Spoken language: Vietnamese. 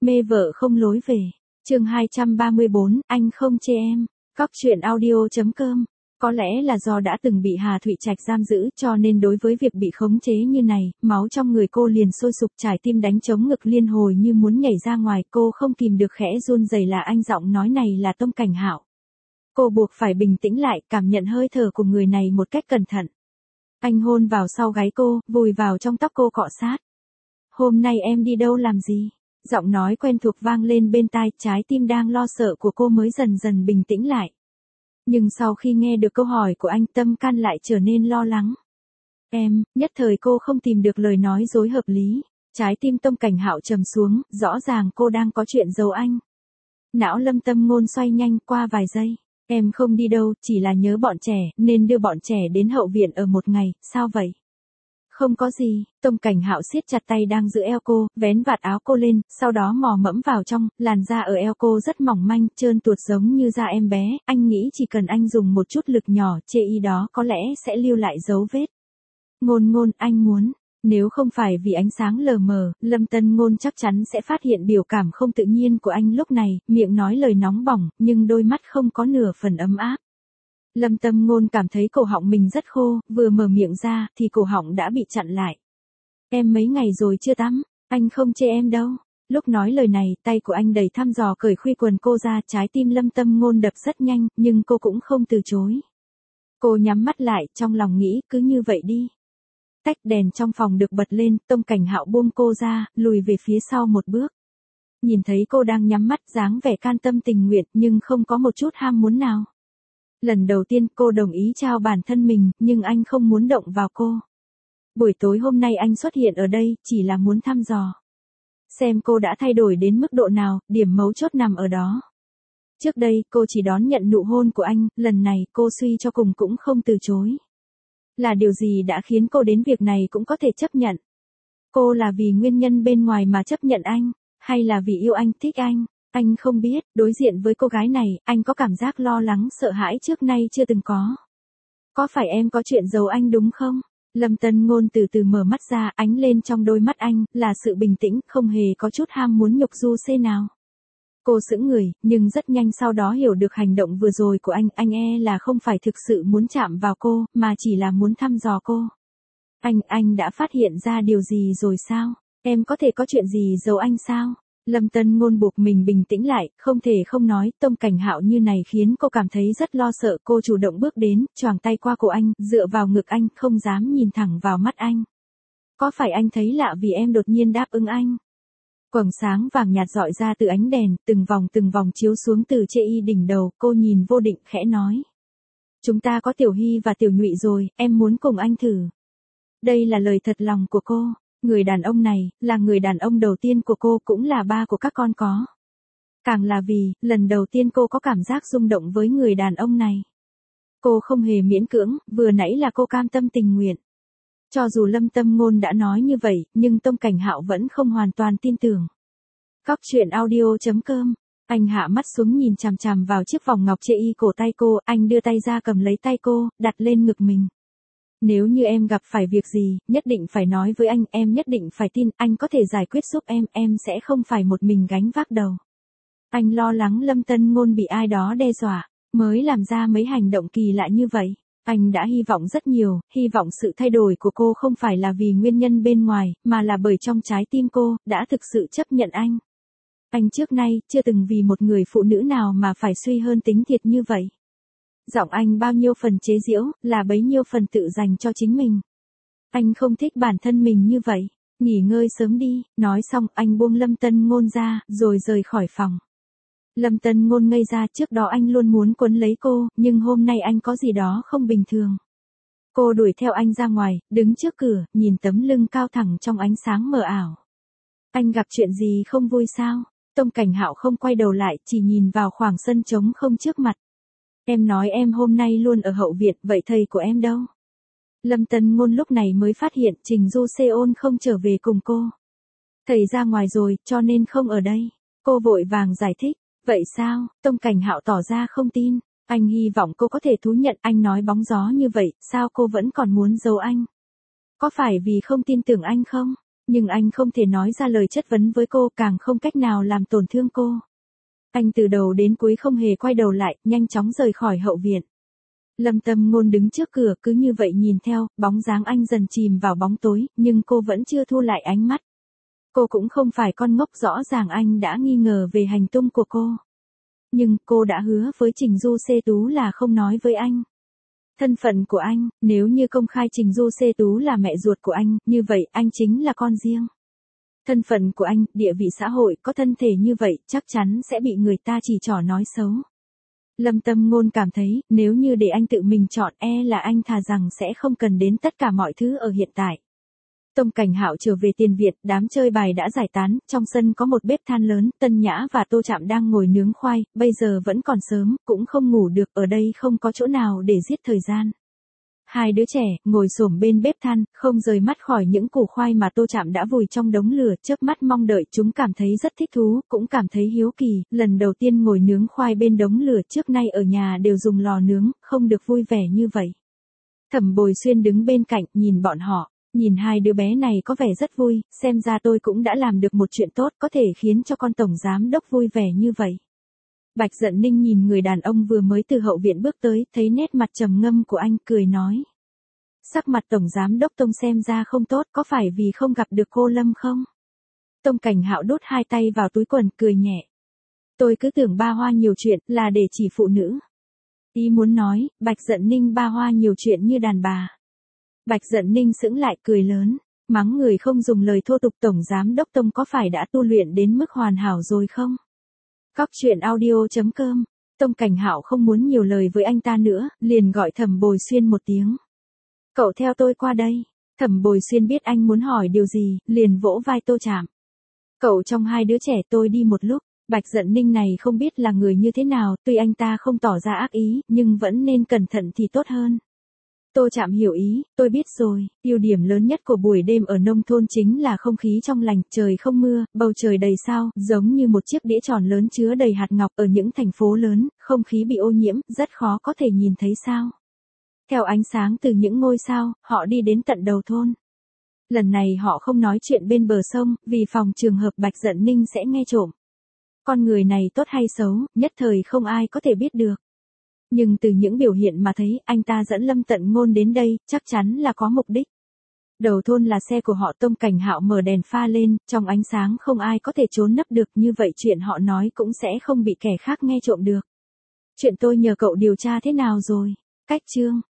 Mê vợ không lối về. Chương 234, anh không chê em. Cóc truyện audio.com. Có lẽ là do đã từng bị Hà Thụy Trạch giam giữ, cho nên đối với việc bị khống chế như này, máu trong người cô liền sôi sục, trái tim đánh trống ngực liên hồi như muốn nhảy ra ngoài. Cô không kìm được khẽ run rẩy. Là anh, giọng nói này là Tông Cảnh Hạo. Cô buộc phải bình tĩnh lại, cảm nhận hơi thở của người này một cách cẩn thận. Anh hôn vào sau gáy cô, vùi vào trong tóc cô cọ sát. Hôm nay em đi đâu làm gì? Giọng nói quen thuộc vang lên bên tai, trái tim đang lo sợ của cô mới dần dần bình tĩnh lại. Nhưng sau khi nghe được câu hỏi của anh, tâm can lại trở nên lo lắng. Em, nhất thời cô không tìm được lời nói dối hợp lý. Trái tim Tông Cảnh Hạo trầm xuống, rõ ràng cô đang có chuyện giấu anh. Não Lâm Tâm Ngôn xoay nhanh qua vài giây. Em không đi đâu, chỉ là nhớ bọn trẻ, nên đưa bọn trẻ đến hậu viện ở một ngày. Sao vậy? Không có gì. Tông Cảnh Hạo siết chặt tay đang giữ eo cô, vén vạt áo cô lên, sau đó mò mẫm vào trong. Làn da ở eo cô rất mỏng manh, trơn tuột giống như da em bé. Anh nghĩ chỉ cần anh dùng một chút lực nhỏ, chê y đó có lẽ sẽ lưu lại dấu vết. Ngôn Ngôn, anh muốn. Nếu không phải vì ánh sáng lờ mờ, Lâm Tân Ngôn chắc chắn sẽ phát hiện biểu cảm không tự nhiên của anh lúc này, miệng nói lời nóng bỏng, nhưng đôi mắt không có nửa phần ấm áp. Lâm Tâm Ngôn cảm thấy cổ họng mình rất khô, vừa mở miệng ra, thì cổ họng đã bị chặn lại. Em mấy ngày rồi chưa tắm, anh không chê em đâu. Lúc nói lời này, tay của anh đầy thăm dò cởi khuy quần cô ra, trái tim Lâm Tâm Ngôn đập rất nhanh, nhưng cô cũng không từ chối. Cô nhắm mắt lại, trong lòng nghĩ, cứ như vậy đi. Tách đèn trong phòng được bật lên, Tông Cảnh Hạo buông cô ra, lùi về phía sau một bước. Nhìn thấy cô đang nhắm mắt, dáng vẻ can tâm tình nguyện, nhưng không có một chút ham muốn nào. Lần đầu tiên cô đồng ý trao bản thân mình, nhưng anh không muốn động vào cô. Buổi tối hôm nay anh xuất hiện ở đây, chỉ là muốn thăm dò. Xem cô đã thay đổi đến mức độ nào, điểm mấu chốt nằm ở đó. Trước đây, cô chỉ đón nhận nụ hôn của anh, lần này cô suy cho cùng cũng không từ chối. Là điều gì đã khiến cô đến việc này cũng có thể chấp nhận? Cô là vì nguyên nhân bên ngoài mà chấp nhận anh, hay là vì yêu anh, thích anh? Anh không biết, đối diện với cô gái này, anh có cảm giác lo lắng, sợ hãi trước nay chưa từng có. Có phải em có chuyện giấu anh đúng không? Lâm Tân Ngôn từ từ mở mắt ra, ánh lên trong đôi mắt anh, là sự bình tĩnh, không hề có chút ham muốn nhục du xê nào. Cô sững người, nhưng rất nhanh sau đó hiểu được hành động vừa rồi của anh là không phải thực sự muốn chạm vào cô, mà chỉ là muốn thăm dò cô. Anh đã phát hiện ra điều gì rồi sao? Em có thể có chuyện gì giấu anh sao? Lâm Tân Ngôn buộc mình bình tĩnh lại, không thể không nói, Tông Cảnh Hạo như này khiến cô cảm thấy rất lo sợ. Cô chủ động bước đến, choàng tay qua cổ anh, dựa vào ngực anh, không dám nhìn thẳng vào mắt anh. Có phải anh thấy lạ vì em đột nhiên đáp ứng anh? Quầng sáng vàng nhạt rọi ra từ ánh đèn, từng vòng chiếu xuống từ chê y đỉnh đầu, cô nhìn Vô Định khẽ nói. Chúng ta có Tiểu Hy và Tiểu Nhụy rồi, em muốn cùng anh thử. Đây là lời thật lòng của cô. Người đàn ông này, là người đàn ông đầu tiên của cô, cũng là ba của các con có. Càng là vì, lần đầu tiên cô có cảm giác rung động với người đàn ông này. Cô không hề miễn cưỡng, vừa nãy là cô cam tâm tình nguyện. Cho dù Lâm Tâm Ngôn đã nói như vậy, nhưng Tông Cảnh Hạo vẫn không hoàn toàn tin tưởng. Cóc truyện audio.com. Anh hạ mắt xuống nhìn chằm chằm vào chiếc vòng ngọc chê y cổ tay cô, anh đưa tay ra cầm lấy tay cô, đặt lên ngực mình. Nếu như em gặp phải việc gì, nhất định phải nói với anh, em nhất định phải tin, anh có thể giải quyết giúp em sẽ không phải một mình gánh vác đầu. Anh lo lắng Lâm Tân Ngôn bị ai đó đe dọa, mới làm ra mấy hành động kỳ lạ như vậy. Anh đã hy vọng rất nhiều, hy vọng sự thay đổi của cô không phải là vì nguyên nhân bên ngoài, mà là bởi trong trái tim cô, đã thực sự chấp nhận anh. Anh trước nay, chưa từng vì một người phụ nữ nào mà phải suy hơn tính thiệt như vậy. Giọng anh bao nhiêu phần chế giễu, là bấy nhiêu phần tự dành cho chính mình. Anh không thích bản thân mình như vậy, nghỉ ngơi sớm đi. Nói xong, anh buông Lâm Tân Ngôn ra, rồi rời khỏi phòng. Lâm Tân Ngôn ngây ra, trước đó anh luôn muốn quấn lấy cô, nhưng hôm nay anh có gì đó không bình thường. Cô đuổi theo anh ra ngoài, đứng trước cửa, nhìn tấm lưng cao thẳng trong ánh sáng mờ ảo. Anh gặp chuyện gì không vui sao? Tông Cảnh Hạo không quay đầu lại, chỉ nhìn vào khoảng sân trống không trước mặt. Em nói em hôm nay luôn ở hậu viện, vậy thầy của em đâu? Lâm Tân Ngôn lúc này mới phát hiện Trình Du Seon không trở về cùng cô. Thầy ra ngoài rồi, cho nên không ở đây. Cô vội vàng giải thích. Vậy sao? Tông Cảnh Hạo tỏ ra không tin. Anh hy vọng cô có thể thú nhận, anh nói bóng gió như vậy, sao cô vẫn còn muốn giấu anh? Có phải vì không tin tưởng anh không? Nhưng anh không thể nói ra lời chất vấn với cô, càng không cách nào làm tổn thương cô. Anh từ đầu đến cuối không hề quay đầu lại, nhanh chóng rời khỏi hậu viện. Lâm Tâm Ngôn đứng trước cửa cứ như vậy nhìn theo, bóng dáng anh dần chìm vào bóng tối, nhưng cô vẫn chưa thu lại ánh mắt. Cô cũng không phải con ngốc, rõ ràng anh đã nghi ngờ về hành tung của cô. Nhưng cô đã hứa với Trình Du Xê Tú là không nói với anh. Thân phận của anh, nếu như công khai Trình Du Xê Tú là mẹ ruột của anh, như vậy anh chính là con riêng. Thân phận của anh, địa vị xã hội, có thân thể như vậy, chắc chắn sẽ bị người ta chỉ trỏ nói xấu. Lâm Tâm Ngôn cảm thấy, nếu như để anh tự mình chọn, là anh thà rằng sẽ không cần đến tất cả mọi thứ ở hiện tại. Tông Cảnh Hạo trở về tiền viện, đám chơi bài đã giải tán, trong sân có một bếp than lớn, Tân Nhã và Tô Trạm đang ngồi nướng khoai, bây giờ vẫn còn sớm, cũng không ngủ được, ở đây không có chỗ nào để giết thời gian. Hai đứa trẻ, ngồi xổm bên bếp than, không rời mắt khỏi những củ khoai mà Tô Trạm đã vùi trong đống lửa, chớp mắt mong đợi, chúng cảm thấy rất thích thú, cũng cảm thấy hiếu kỳ, lần đầu tiên ngồi nướng khoai bên đống lửa, trước nay ở nhà đều dùng lò nướng, không được vui vẻ như vậy. Thẩm Bồi Xuyên đứng bên cạnh, nhìn bọn họ. Nhìn hai đứa bé này có vẻ rất vui, xem ra tôi cũng đã làm được một chuyện tốt, có thể khiến cho con tổng giám đốc vui vẻ như vậy. Bạch Dận Ninh nhìn người đàn ông vừa mới từ hậu viện bước tới, thấy nét mặt trầm ngâm của anh, cười nói. Sắc mặt tổng giám đốc Tông xem ra không tốt, có phải vì không gặp được cô Lâm không? Tông Cảnh Hạo đút hai tay vào túi quần, cười nhẹ. Tôi cứ tưởng ba hoa nhiều chuyện, là để chỉ phụ nữ. Ý muốn nói, Bạch Dận Ninh ba hoa nhiều chuyện như đàn bà. Bạch Dận Ninh sững lại, cười lớn, mắng người không dùng lời thô tục, tổng giám đốc Tông có phải đã tu luyện đến mức hoàn hảo rồi không? Cóc truyện audio.com. Tông Cảnh Hạo không muốn nhiều lời với anh ta nữa, liền gọi Thẩm Bồi Xuyên một tiếng. Cậu theo tôi qua đây. Thẩm Bồi Xuyên biết anh muốn hỏi điều gì, liền vỗ vai Tô Trạm. Cậu trong hai đứa trẻ tôi đi một lúc. Bạch Dận Ninh này không biết là người như thế nào, tuy anh ta không tỏ ra ác ý, nhưng vẫn nên cẩn thận thì tốt hơn. Tô Trạm hiểu ý, tôi biết rồi, ưu điểm lớn nhất của buổi đêm ở nông thôn chính là không khí trong lành, trời không mưa, bầu trời đầy sao, giống như một chiếc đĩa tròn lớn chứa đầy hạt ngọc. Ở những thành phố lớn, không khí bị ô nhiễm, rất khó có thể nhìn thấy sao. Theo ánh sáng từ những ngôi sao, họ đi đến tận đầu thôn. Lần này họ không nói chuyện bên bờ sông, vì phòng trường hợp Bạch Dận Ninh sẽ nghe trộm. Con người này tốt hay xấu, nhất thời không ai có thể biết được. Nhưng từ những biểu hiện mà thấy, anh ta dẫn Lâm Tận Ngôn đến đây, chắc chắn là có mục đích. Đầu thôn là xe của họ. Tông Cảnh Hạo mở đèn pha lên, trong ánh sáng không ai có thể trốn nấp được, như vậy chuyện họ nói cũng sẽ không bị kẻ khác nghe trộm được. Chuyện tôi nhờ cậu điều tra thế nào rồi? Cách chương